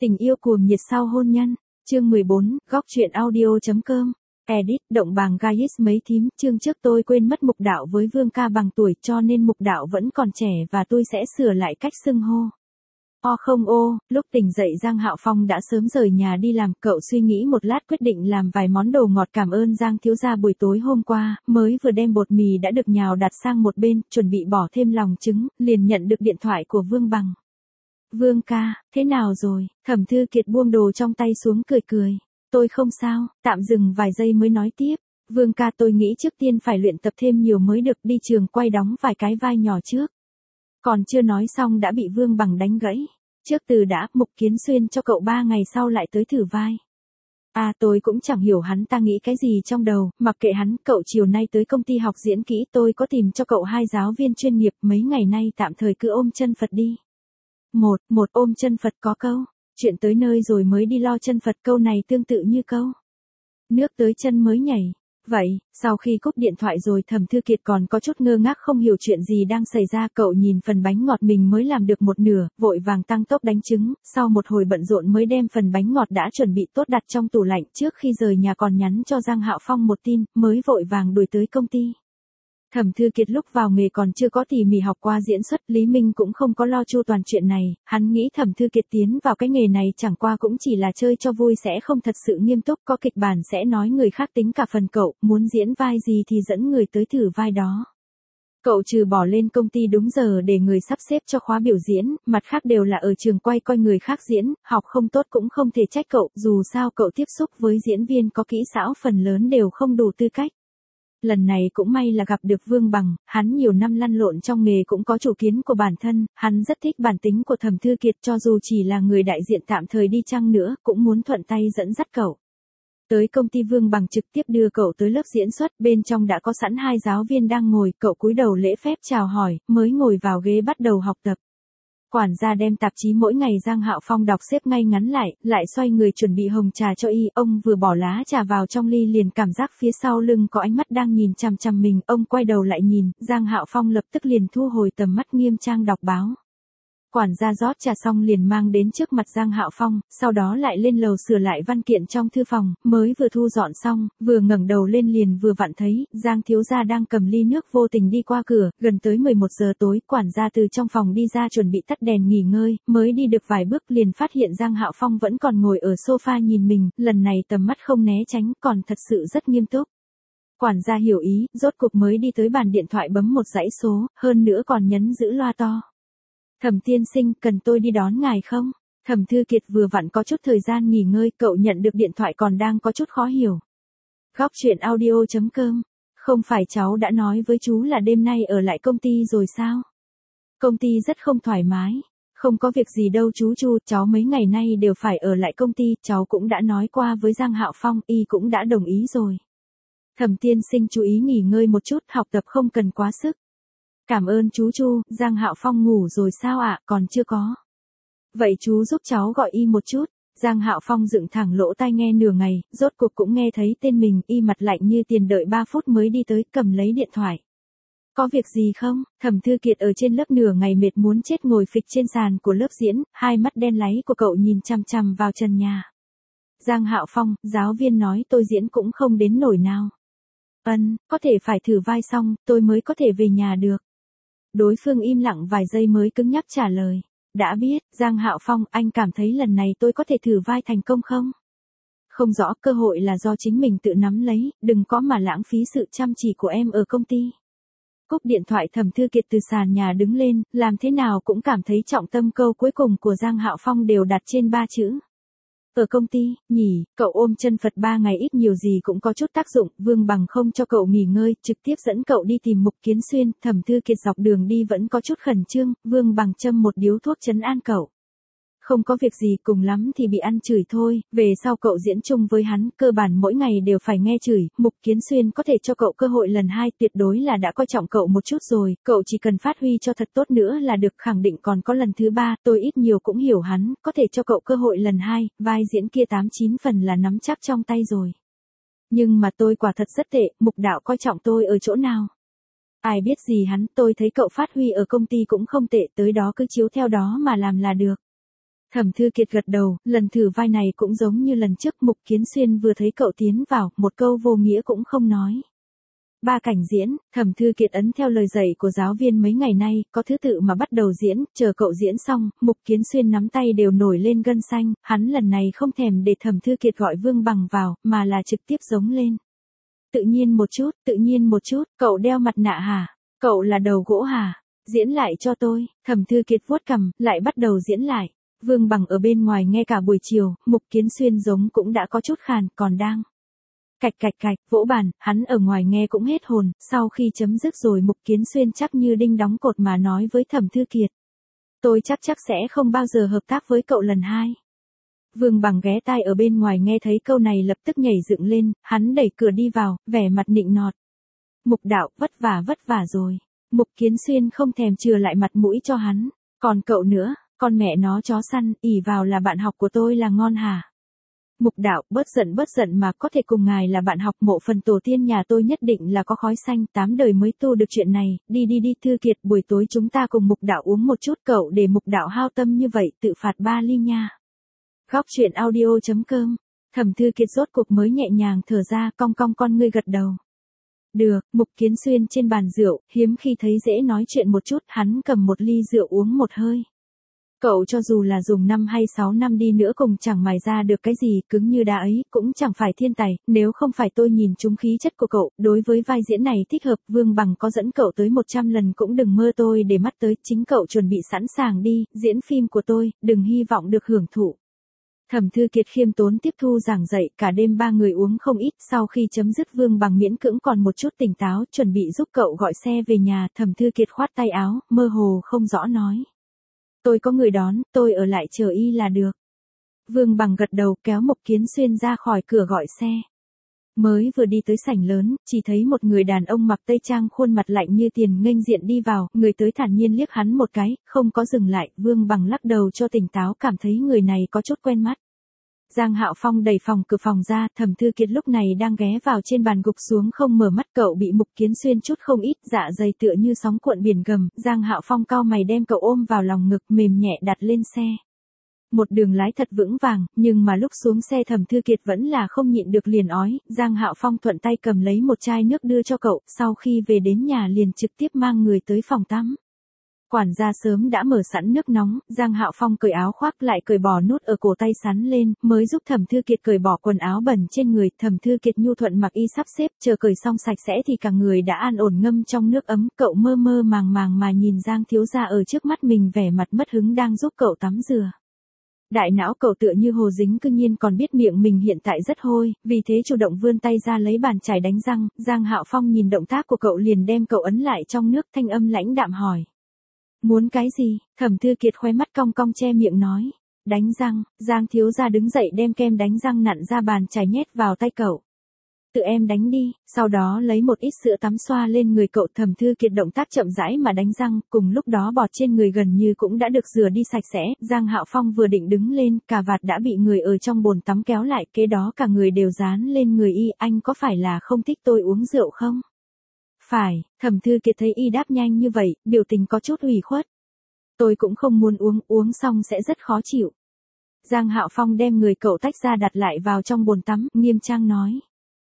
Tình yêu cuồng nhiệt sau hôn nhân, chương 14, góc truyện audio.com. Edit, động bàng Gaius mấy thím, chương trước tôi quên mất Mục Đạo với Vương ca bằng tuổi cho nên Mục Đạo vẫn còn trẻ và tôi sẽ sửa lại cách xưng hô. Không lúc tỉnh dậy Giang Hạo Phong đã sớm rời nhà đi làm, cậu suy nghĩ một lát quyết định làm vài món đồ ngọt cảm ơn Giang thiếu gia buổi tối hôm qua, mới vừa đem bột mì đã được nhào đặt sang một bên, chuẩn bị bỏ thêm lòng trứng, liền nhận được điện thoại của Vương Bằng. Vương ca, thế nào rồi? Thẩm Thư Kiệt buông đồ trong tay xuống cười cười. Tôi không sao, tạm dừng vài giây mới nói tiếp. Vương ca, tôi nghĩ trước tiên phải luyện tập thêm nhiều mới được, đi trường quay đóng vài cái vai nhỏ trước. Còn chưa nói xong đã bị Vương Bằng đánh gãy. Trước từ đã, Mục Kiến Xuyên cho cậu 3 ngày sau lại tới thử vai. Tôi cũng chẳng hiểu hắn ta nghĩ cái gì trong đầu, mặc kệ hắn, cậu chiều nay tới công ty học diễn kỹ, tôi có tìm cho cậu 2 giáo viên chuyên nghiệp, mấy ngày nay tạm thời cứ ôm chân Phật đi. Một ôm chân Phật có câu, chuyện tới nơi rồi mới đi lo chân Phật, câu này tương tự như câu nước tới chân mới nhảy. Vậy, sau khi cúp điện thoại rồi Thẩm Thư Kiệt còn có chút ngơ ngác không hiểu chuyện gì đang xảy ra, cậu nhìn phần bánh ngọt mình mới làm được một nửa, vội vàng tăng tốc đánh trứng, sau một hồi bận rộn mới đem phần bánh ngọt đã chuẩn bị tốt đặt trong tủ lạnh, trước khi rời nhà còn nhắn cho Giang Hạo Phong một tin, mới vội vàng đuổi tới công ty. Thẩm Thư Kiệt lúc vào nghề còn chưa có tỉ mỉ học qua diễn xuất, Lý Minh cũng không có lo chu toàn chuyện này, hắn nghĩ Thẩm Thư Kiệt tiến vào cái nghề này chẳng qua cũng chỉ là chơi cho vui, sẽ không thật sự nghiêm túc, có kịch bản sẽ nói người khác tính cả phần cậu, muốn diễn vai gì thì dẫn người tới thử vai đó. Cậu trừ bỏ lên công ty đúng giờ để người sắp xếp cho khóa biểu diễn, mặt khác đều là ở trường quay coi người khác diễn, học không tốt cũng không thể trách cậu, dù sao cậu tiếp xúc với diễn viên có kỹ xảo phần lớn đều không đủ tư cách. Lần này cũng may là gặp được Vương Bằng, hắn nhiều năm lăn lộn trong nghề cũng có chủ kiến của bản thân, hắn rất thích bản tính của Thẩm Thư Kiệt, cho dù chỉ là người đại diện tạm thời đi chăng nữa, cũng muốn thuận tay dẫn dắt cậu. Tới công ty Vương Bằng trực tiếp đưa cậu tới lớp diễn xuất, bên trong đã có sẵn 2 giáo viên đang ngồi, cậu cúi đầu lễ phép chào hỏi, mới ngồi vào ghế bắt đầu học tập. Quản gia đem tạp chí mỗi ngày Giang Hạo Phong đọc xếp ngay ngắn lại xoay người chuẩn bị hồng trà cho y, ông vừa bỏ lá trà vào trong ly liền cảm giác phía sau lưng có ánh mắt đang nhìn chằm chằm mình, ông quay đầu lại nhìn, Giang Hạo Phong lập tức liền thu hồi tầm mắt nghiêm trang đọc báo. Quản gia rót trà xong liền mang đến trước mặt Giang Hạo Phong, sau đó lại lên lầu sửa lại văn kiện trong thư phòng, mới vừa thu dọn xong, vừa ngẩng đầu lên liền vừa vặn thấy, Giang thiếu gia đang cầm ly nước vô tình đi qua cửa, gần tới 11 giờ tối, quản gia từ trong phòng đi ra chuẩn bị tắt đèn nghỉ ngơi, mới đi được vài bước liền phát hiện Giang Hạo Phong vẫn còn ngồi ở sofa nhìn mình, lần này tầm mắt không né tránh, còn thật sự rất nghiêm túc. Quản gia hiểu ý, rốt cục mới đi tới bàn điện thoại bấm một dãy số, hơn nữa còn nhấn giữ loa to. Thẩm tiên sinh, cần tôi đi đón ngài không? Thẩm Thư Kiệt vừa vặn có chút thời gian nghỉ ngơi, cậu nhận được điện thoại còn đang có chút khó hiểu. Góc truyện audio.com. Không phải cháu đã nói với chú là đêm nay ở lại công ty rồi sao? Công ty rất không thoải mái. Không có việc gì đâu chú Chu, cháu mấy ngày nay đều phải ở lại công ty, cháu cũng đã nói qua với Giang Hạo Phong, y cũng đã đồng ý rồi. Thẩm tiên sinh chú ý nghỉ ngơi một chút, học tập không cần quá sức. Cảm ơn chú Chu, Giang Hạo Phong ngủ rồi sao ạ, còn chưa có. Vậy chú giúp cháu gọi y một chút. Giang Hạo Phong dựng thẳng lỗ tai nghe nửa ngày, rốt cuộc cũng nghe thấy tên mình, y mặt lạnh như tiền, đợi 3 phút mới đi tới, cầm lấy điện thoại. Có việc gì không? Thẩm Thư Kiệt ở trên lớp nửa ngày mệt muốn chết ngồi phịch trên sàn của lớp diễn, hai mắt đen láy của cậu nhìn chằm chằm vào trần nhà. Giang Hạo Phong, giáo viên nói tôi diễn cũng không đến nổi nào. Có thể phải thử vai xong, tôi mới có thể về nhà được. Đối phương im lặng vài giây mới cứng nhắc trả lời. Đã biết, Giang Hạo Phong, anh cảm thấy lần này tôi có thể thử vai thành công không? Không rõ, cơ hội là do chính mình tự nắm lấy, đừng có mà lãng phí sự chăm chỉ của em ở công ty. Cúp điện thoại, Thẩm Thư Kiệt từ sàn nhà đứng lên, làm thế nào cũng cảm thấy trọng tâm câu cuối cùng của Giang Hạo Phong đều đặt trên 3 chữ. Ở công ty, nhỉ, cậu ôm chân Phật 3 ngày ít nhiều gì cũng có chút tác dụng, Vương Bằng không cho cậu nghỉ ngơi, trực tiếp dẫn cậu đi tìm Mục Kiến Xuyên, Thẩm Thư Kiệt dọc đường đi vẫn có chút khẩn trương, Vương Bằng châm một điếu thuốc trấn an cậu. Không có việc gì, cùng lắm thì bị ăn chửi thôi, về sau cậu diễn chung với hắn, cơ bản mỗi ngày đều phải nghe chửi, Mục Kiến Xuyên có thể cho cậu cơ hội lần 2, tuyệt đối là đã coi trọng cậu một chút rồi, cậu chỉ cần phát huy cho thật tốt nữa là được, khẳng định còn có lần thứ 3, tôi ít nhiều cũng hiểu hắn, có thể cho cậu cơ hội lần 2, vai diễn kia 8-9 phần là nắm chắc trong tay rồi. Nhưng mà tôi quả thật rất tệ, Mục đạo coi trọng tôi ở chỗ nào? Ai biết gì hắn, tôi thấy cậu phát huy ở công ty cũng không tệ, tới đó cứ chiếu theo đó mà làm là được. Thẩm Thư Kiệt gật đầu, lần thử vai này cũng giống như lần trước. Mục Kiến Xuyên vừa thấy cậu tiến vào, một câu vô nghĩa cũng không nói. 3 cảnh diễn, Thẩm Thư Kiệt ấn theo lời dạy của giáo viên mấy ngày nay, có thứ tự mà bắt đầu diễn, chờ cậu diễn xong, Mục Kiến Xuyên nắm tay đều nổi lên gân xanh, hắn lần này không thèm để Thẩm Thư Kiệt gọi Vương Bằng vào, mà là trực tiếp giống lên. Tự nhiên một chút, cậu đeo mặt nạ hả? Cậu là đầu gỗ hả? Diễn lại cho tôi. Thẩm Thư Kiệt vuốt cằm, lại bắt đầu diễn lại. Vương Bằng ở bên ngoài nghe cả buổi chiều, Mục Kiến Xuyên giống cũng đã có chút khàn, còn đang cạch cạch cạch, vỗ bàn, hắn ở ngoài nghe cũng hết hồn, sau khi chấm dứt rồi Mục Kiến Xuyên chắc như đinh đóng cột mà nói với Thẩm Thư Kiệt. Tôi chắc sẽ không bao giờ hợp tác với cậu lần 2. Vương Bằng ghé tai ở bên ngoài nghe thấy câu này lập tức nhảy dựng lên, hắn đẩy cửa đi vào, vẻ mặt nịnh nọt. Mục đạo, vất vả rồi. Mục Kiến Xuyên không thèm chừa lại mặt mũi cho hắn. Còn cậu nữa, con mẹ nó chó săn, ỉ vào là bạn học của tôi là ngon hả? Mục đạo, bớt giận mà, có thể cùng ngài là bạn học, mộ phần tổ tiên nhà tôi nhất định là có khói xanh, 8 đời mới tu được chuyện này. Đi Thư Kiệt, buổi tối chúng ta cùng Mục đạo uống một chút, cậu để Mục đạo hao tâm như vậy, tự phạt 3 ly nha. Góc truyện audio.com. Thẩm Thư Kiệt rốt cuộc mới nhẹ nhàng thở ra, cong con ngươi gật đầu. Được. Mục Kiến Xuyên trên bàn rượu, hiếm khi thấy dễ nói chuyện một chút, hắn cầm một ly rượu uống một hơi. Cậu cho dù là dùng 5 hay 6 năm đi nữa cùng chẳng mài ra được cái gì, cứng như đá ấy, cũng chẳng phải thiên tài, nếu không phải tôi nhìn trúng khí chất của cậu, đối với vai diễn này thích hợp, Vương Bằng có dẫn cậu tới 100 lần cũng đừng mơ tôi để mắt tới, chính cậu chuẩn bị sẵn sàng đi, diễn phim của tôi, đừng hy vọng được hưởng thụ. Thẩm Thư Kiệt khiêm tốn tiếp thu giảng dạy, cả đêm 3 người uống không ít, sau khi chấm dứt Vương Bằng miễn cưỡng còn một chút tỉnh táo, chuẩn bị giúp cậu gọi xe về nhà, Thẩm Thư Kiệt khoát tay áo, mơ hồ không rõ nói. Tôi có người đón, tôi ở lại chờ y là được. Vương Bằng gật đầu kéo Mục Kiến Xuyên ra khỏi cửa gọi xe. Mới vừa đi tới sảnh lớn, chỉ thấy một người đàn ông mặc tây trang khuôn mặt lạnh như tiền nghênh diện đi vào, người tới thản nhiên liếc hắn một cái, không có dừng lại, Vương Bằng lắc đầu cho tỉnh táo, cảm thấy người này có chút quen mắt. Giang Hạo Phong đẩy cửa phòng ra, Thẩm Thư Kiệt lúc này đang ghé vào trên bàn gục xuống không mở mắt, cậu bị Mục Kiến Xuyên chút không ít, dạ dày tựa như sóng cuộn biển gầm, Giang Hạo Phong cau mày đem cậu ôm vào lòng ngực, mềm nhẹ đặt lên xe. Một đường lái thật vững vàng, nhưng mà lúc xuống xe Thẩm Thư Kiệt vẫn là không nhịn được liền ói, Giang Hạo Phong thuận tay cầm lấy một chai nước đưa cho cậu, sau khi về đến nhà liền trực tiếp mang người tới phòng tắm. Quản gia sớm đã mở sẵn nước nóng, Giang Hạo Phong cởi áo khoác lại cởi bỏ nút ở cổ tay sắn lên, mới giúp Thẩm Thư Kiệt cởi bỏ quần áo bẩn trên người, Thẩm Thư Kiệt nhu thuận mặc y sắp xếp, chờ cởi xong sạch sẽ thì cả người đã an ổn ngâm trong nước ấm, cậu mơ màng mà nhìn Giang thiếu gia ở trước mắt mình vẻ mặt mất hứng đang giúp cậu tắm rửa. Đại não cậu tựa như hồ dính cương nhiên còn biết miệng mình hiện tại rất hôi, vì thế chủ động vươn tay ra lấy bàn chải đánh răng, Giang Hạo Phong nhìn động tác của cậu liền đem cậu ấn lại trong nước, thanh âm lãnh đạm hỏi. Muốn cái gì? Thẩm Thư Kiệt khóe mắt cong cong che miệng nói. Đánh răng. Giang thiếu gia đứng dậy đem kem đánh răng nặn ra bàn chải nhét vào tay cậu. Tự em đánh đi, sau đó lấy một ít sữa tắm xoa lên người cậu. Thẩm Thư Kiệt động tác chậm rãi mà đánh răng, cùng lúc đó bọt trên người gần như cũng đã được rửa đi sạch sẽ. Giang Hạo Phong vừa định đứng lên, cà vạt đã bị người ở trong bồn tắm kéo lại, kế đó cả người đều dán lên người y. Anh có phải là không thích tôi uống rượu không? Phải. Thẩm Thư Kiệt thấy y đáp nhanh như vậy, biểu tình có chút ủy khuất. Tôi cũng không muốn uống xong sẽ rất khó chịu. Giang Hạo Phong đem người cậu tách ra đặt lại vào trong bồn tắm, nghiêm trang nói.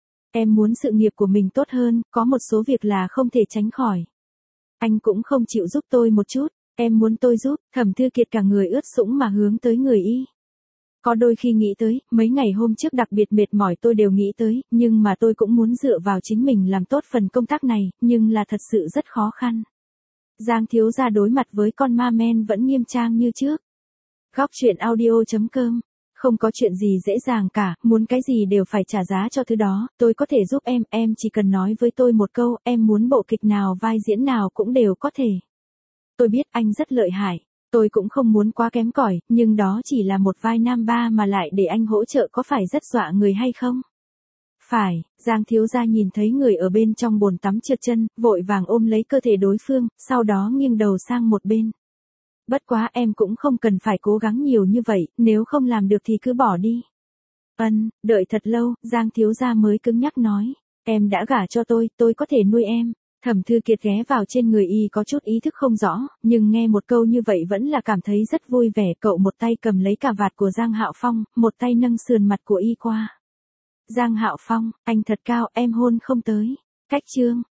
Em muốn sự nghiệp của mình tốt hơn, có một số việc là không thể tránh khỏi. Anh cũng không chịu giúp tôi một chút, em muốn tôi giúp. Thẩm Thư Kiệt cả người ướt sũng mà hướng tới người y. Có đôi khi nghĩ tới, mấy ngày hôm trước đặc biệt mệt mỏi tôi đều nghĩ tới, nhưng mà tôi cũng muốn dựa vào chính mình làm tốt phần công tác này, nhưng là thật sự rất khó khăn. Giang thiếu gia đối mặt với con ma men vẫn nghiêm trang như trước. Góc truyện audio.com. Không có chuyện gì dễ dàng cả, muốn cái gì đều phải trả giá cho thứ đó, tôi có thể giúp em chỉ cần nói với tôi một câu, em muốn bộ kịch nào vai diễn nào cũng đều có thể. Tôi biết anh rất lợi hại. Tôi cũng không muốn quá kém cỏi, nhưng đó chỉ là một vai nam ba mà lại để anh hỗ trợ có phải rất dọa người hay không? Phải. Giang thiếu gia nhìn thấy người ở bên trong bồn tắm trượt chân, vội vàng ôm lấy cơ thể đối phương, sau đó nghiêng đầu sang một bên. Bất quá em cũng không cần phải cố gắng nhiều như vậy, nếu không làm được thì cứ bỏ đi. Đợi thật lâu, Giang thiếu gia mới cứng nhắc nói. Em đã gả cho tôi có thể nuôi em. Thẩm Thư Kiệt ghé vào trên người y có chút ý thức không rõ, nhưng nghe một câu như vậy vẫn là cảm thấy rất vui vẻ. Cậu một tay cầm lấy cà vạt của Giang Hạo Phong, một tay nâng sườn mặt của y qua. Giang Hạo Phong, anh thật cao, em hôn không tới. Cách chương